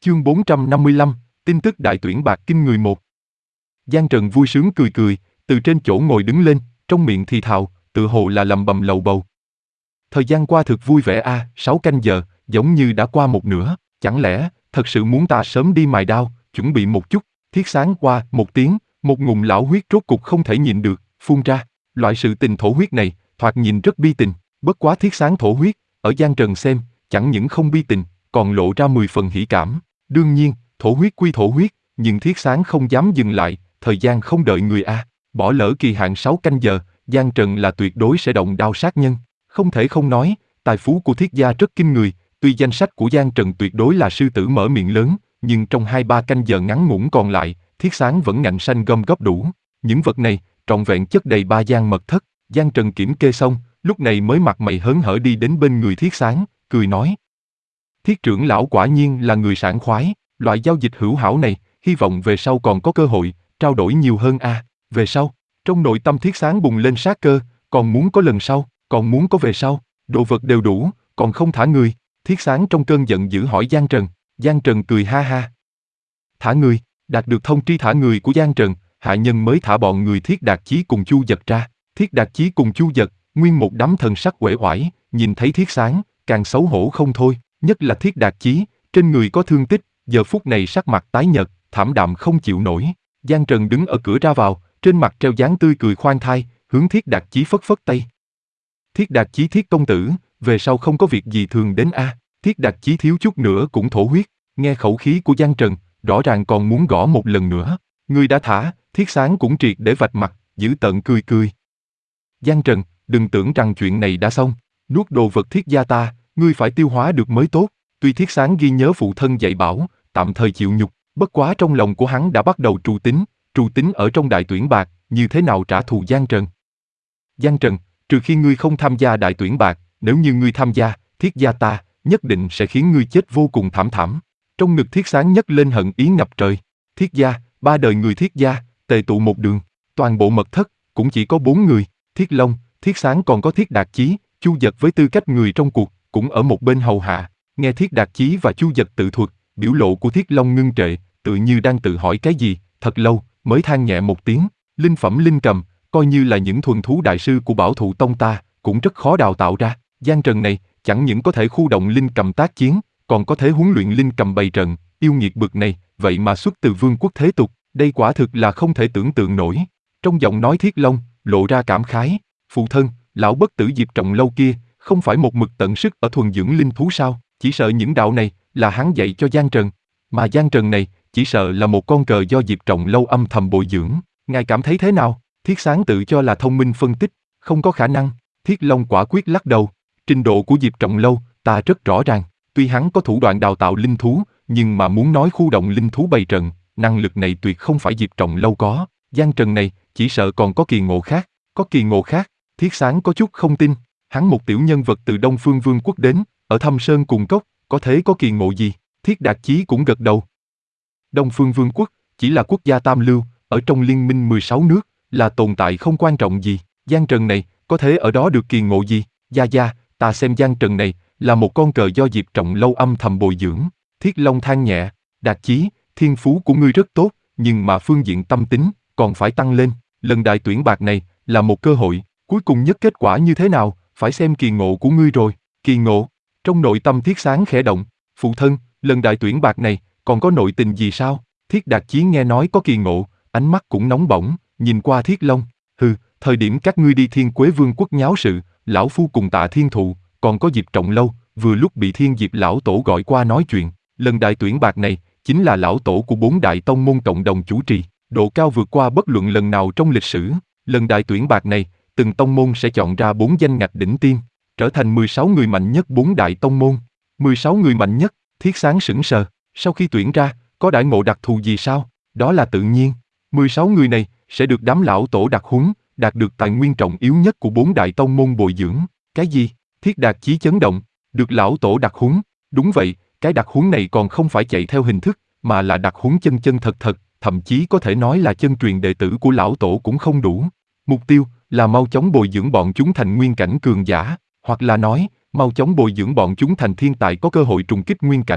Chương 455, tin tức đại tuyển bạc kinh người 1. Giang Trần vui sướng cười cười, từ trên chỗ ngồi đứng lên, trong miệng thì thào, tự hồ là lầm bầm lầu bầu. Thời gian qua thực vui vẻ a, 6 canh giờ, giống như đã qua một nửa, chẳng lẽ, thật sự muốn ta sớm đi mài đao, chuẩn bị một chút. Thiết Sáng qua, một tiếng, một ngụm lão huyết rốt cục không thể nhịn được, phun ra. Loại sự tình thổ huyết này, thoạt nhìn rất bi tình, bất quá Thiết Sáng thổ huyết, ở Giang Trần xem, chẳng những không bi tình, còn lộ ra 10 phần hỉ cảm. Đương nhiên, thổ huyết quy thổ huyết, nhưng Thiết Sáng không dám dừng lại, thời gian không đợi người a. Bỏ lỡ kỳ hạn 6 canh giờ, Giang Trần là tuyệt đối sẽ động đao sát nhân. Không thể không nói, tài phú của Thiết gia rất kinh người, tuy danh sách của Giang Trần tuyệt đối là sư tử mở miệng lớn, nhưng trong 2-3 canh giờ ngắn ngủn còn lại, Thiết Sáng vẫn ngạnh xanh gom góp đủ. Những vật này, trọn vẹn chất đầy 3 gian mật thất. Giang Trần kiểm kê xong, lúc này mới mặt mày hớn hở đi đến bên người Thiết Sáng, cười nói. Thiết trưởng lão quả nhiên là người sảng khoái, loại giao dịch hữu hảo này, hy vọng về sau còn có cơ hội, trao đổi nhiều hơn a. Về sau, trong nội tâm Thiết Sáng bùng lên sát cơ, còn muốn có lần sau, còn muốn có về sau, đồ vật đều đủ, còn không thả người. Thiết Sáng trong cơn giận dữ hỏi Giang Trần, Giang Trần cười ha ha. Thả người, đạt được thông tri thả người của Giang Trần, hạ nhân mới thả bọn người Thiết Đạt Chí cùng Chu Dật ra. Thiết Đạt Chí cùng Chu Dật, nguyên một đám thần sắc uể oải, nhìn thấy Thiết Sáng, càng xấu hổ không thôi, nhất là Thiết Đạt Chí, trên người có thương tích, giờ phút này sắc mặt tái nhợt, thảm đạm không chịu nổi. Giang Trần đứng ở cửa ra vào, trên mặt treo dáng tươi cười khoan thai, hướng Thiết Đạt Chí phất phất tay. Thiết Đạt Chí Thiết công tử, về sau không có việc gì thường đến a. Thiết Đạt Chí thiếu chút nữa cũng thổ huyết, nghe khẩu khí của Giang Trần, rõ ràng còn muốn gõ một lần nữa. Ngươi đã thả, Thiết Sáng cũng triệt để vạch mặt, giữ tợn cười cười. Giang Trần, đừng tưởng rằng chuyện này đã xong, nuốt đồ vật Thiết gia ta, ngươi phải tiêu hóa được mới tốt. Tuy Thiết Sáng ghi nhớ phụ thân dạy bảo, tạm thời chịu nhục, bất quá trong lòng của hắn đã bắt đầu trù tính ở trong đại tuyển bạc, như thế nào trả thù Giang Trần. Giang Trần, trừ khi ngươi không tham gia đại tuyển bạc, nếu như ngươi tham gia, Thiết gia ta, nhất định sẽ khiến ngươi chết vô cùng thảm thảm. Trong ngực Thiết Sáng nhấc lên hận ý ngập trời. Thiết gia, 3 đời người Thiết gia, tề tụ một đường, toàn bộ mật thất, cũng chỉ có 4 người, Thiết Long, Thiết Sáng còn có Thiết Đạt Chí, Chu Dật với tư cách người trong cuộc, cũng ở một bên hầu hạ. Nghe Thiết Đạt Chí và Chu Dật tự thuật, biểu lộ của Thiết Long ngưng trệ, tự như đang tự hỏi cái gì, thật lâu, mới than nhẹ một tiếng, linh phẩm linh cầm, coi như là những thuần thú đại sư của Bảo Thụ Tông ta, cũng rất khó đào tạo ra. Giang Trần này, chẳng những có thể khu động linh cầm tác chiến, còn có thể huấn luyện linh cầm bày trận, yêu nghiệt bực này, vậy mà xuất từ vương quốc thế tục, đây quả thực là không thể tưởng tượng nổi. Trong giọng nói Thiết Long, lộ ra cảm khái, phụ thân, lão bất tử Diệp Trọng Lâu kia, không phải một mực tận sức ở thuần dưỡng linh thú sao, chỉ sợ những đạo này, là hắn dạy cho Giang Trần, mà Giang Trần này, chỉ sợ là một con cờ do Diệp Trọng Lâu âm thầm bồi dưỡng, ngài cảm thấy thế nào? Thiết Sáng tự cho là thông minh phân tích, không có khả năng. Thiết Long quả quyết lắc đầu, trình độ của Diệp Trọng Lâu, ta rất rõ ràng, tuy hắn có thủ đoạn đào tạo linh thú, nhưng mà muốn nói khu động linh thú bày trận, năng lực này tuyệt không phải Diệp Trọng Lâu có. Giang Trần này, chỉ sợ còn có kỳ ngộ khác, có kỳ ngộ khác. Thiết Sáng có chút không tin, hắn một tiểu nhân vật từ Đông Phương Vương quốc đến, ở Thâm Sơn cùng cốc, có thể có kỳ ngộ gì? Thiết Đạt Chí cũng gật đầu. Đông Phương Vương quốc, chỉ là quốc gia tam lưu, ở trong liên minh 16 nước, là tồn tại không quan trọng gì. Giang Trần này, có thể ở đó được kỳ ngộ gì? Gia, ta xem Giang Trần này, là một con cờ do Diệp Trọng Lâu âm thầm bồi dưỡng. Thiết Long than nhẹ, Đạt Chí, thiên phú của ngươi rất tốt, nhưng mà phương diện tâm tính, còn phải tăng lên. Lần đại tuyển bạc này, là một cơ hội, cuối cùng nhất kết quả như thế nào, phải xem kỳ ngộ của ngươi rồi. Kỳ ngộ, trong nội tâm Thiết Sáng khẽ động, phụ thân, lần đại tuyển bạc này, còn có nội tình gì sao? Thiết Đạt Chí nghe nói có kỳ ngộ, ánh mắt cũng nóng bỏng, nhìn qua Thiết Long, thời điểm các ngươi đi Thiên Quế Vương quốc nháo sự, lão phu cùng Tạ Thiên Thụ, còn có Diệp Trọng Lâu, vừa lúc bị Thiên Diệp lão tổ gọi qua nói chuyện, lần đại tuyển bạc này, chính là lão tổ của 4 đại tông môn cộng đồng chủ trì, độ cao vượt qua bất luận lần nào trong lịch sử. Lần đại tuyển bạc này, từng tông môn sẽ chọn ra 4 danh ngạch đỉnh tiên, trở thành 16 người mạnh nhất 4 đại tông môn. 16 người mạnh nhất, Thiết Sáng sững sờ, sau khi tuyển ra, có đãi ngộ đặc thù gì sao? Đó là tự nhiên. 16 người này, sẽ được đám lão tổ đặc huấn, đạt được tài nguyên trọng yếu nhất của 4 đại tông môn bồi dưỡng. Cái gì? Thiết Đạt Chí chấn động, được lão tổ đặc huấn. Đúng vậy, cái đặc huấn này còn không phải chạy theo hình thức, mà là đặc huấn chân chân thật thật, thậm chí có thể nói là chân truyền đệ tử của lão tổ cũng không đủ. Mục tiêu là mau chóng bồi dưỡng bọn chúng thành nguyên cảnh cường giả, hoặc là nói, mau chóng bồi dưỡng bọn chúng thành thiên tài có cơ hội trùng kích nguyên cảnh.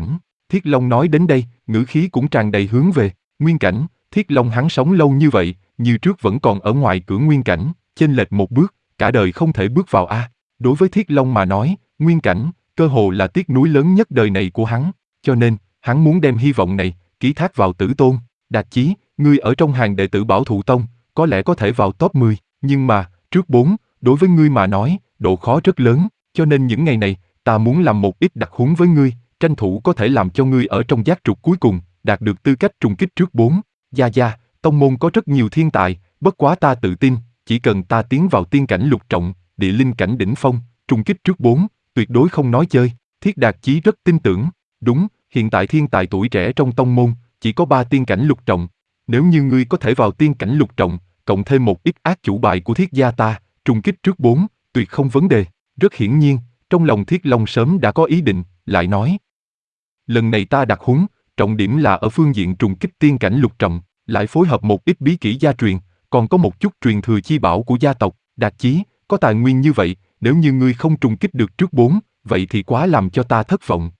Thiết Long nói đến đây, ngữ khí cũng tràn đầy hướng về nguyên cảnh. Thiết Long hắn sống lâu như vậy, như trước vẫn còn ở ngoài cửa nguyên cảnh, chênh lệch một bước, cả đời không thể bước vào a. Đối với Thiết Long mà nói, nguyên cảnh, cơ hồ là tiếc nuối lớn nhất đời này của hắn, cho nên, hắn muốn đem hy vọng này, ký thác vào Tử Tôn. Đạt Chí, ngươi ở trong hàng đệ tử Bảo Thụ Tông, có lẽ có thể vào top 10, nhưng mà, trước 4, đối với ngươi mà nói, độ khó rất lớn, cho nên những ngày này, ta muốn làm một ít đặc huấn với ngươi, tranh thủ có thể làm cho ngươi ở trong giác trục cuối cùng, đạt được tư cách trùng kích trước 4. Gia, tông môn có rất nhiều thiên tài, bất quá ta tự tin, chỉ cần ta tiến vào tiên cảnh lục trọng, địa linh cảnh đỉnh phong, trùng kích trước 4, tuyệt đối không nói chơi. Thiết Đạt Chí rất tin tưởng, đúng, hiện tại thiên tài tuổi trẻ trong tông môn, chỉ có 3 tiên cảnh lục trọng. Nếu như ngươi có thể vào tiên cảnh lục trọng, cộng thêm một ít ác chủ bài của Thiết gia ta, trùng kích trước 4, tuyệt không vấn đề. Rất hiển nhiên, trong lòng Thiết Long sớm đã có ý định, lại nói. Lần này ta đặt huấn, trọng điểm là ở phương diện trùng kích tiên cảnh lục trọng, lại phối hợp một ít bí kỹ gia truyền, còn có một chút truyền thừa chi bảo của gia tộc. Đạt Chí, có tài nguyên như vậy, nếu như ngươi không trùng kích được trước 4, vậy thì quá làm cho ta thất vọng.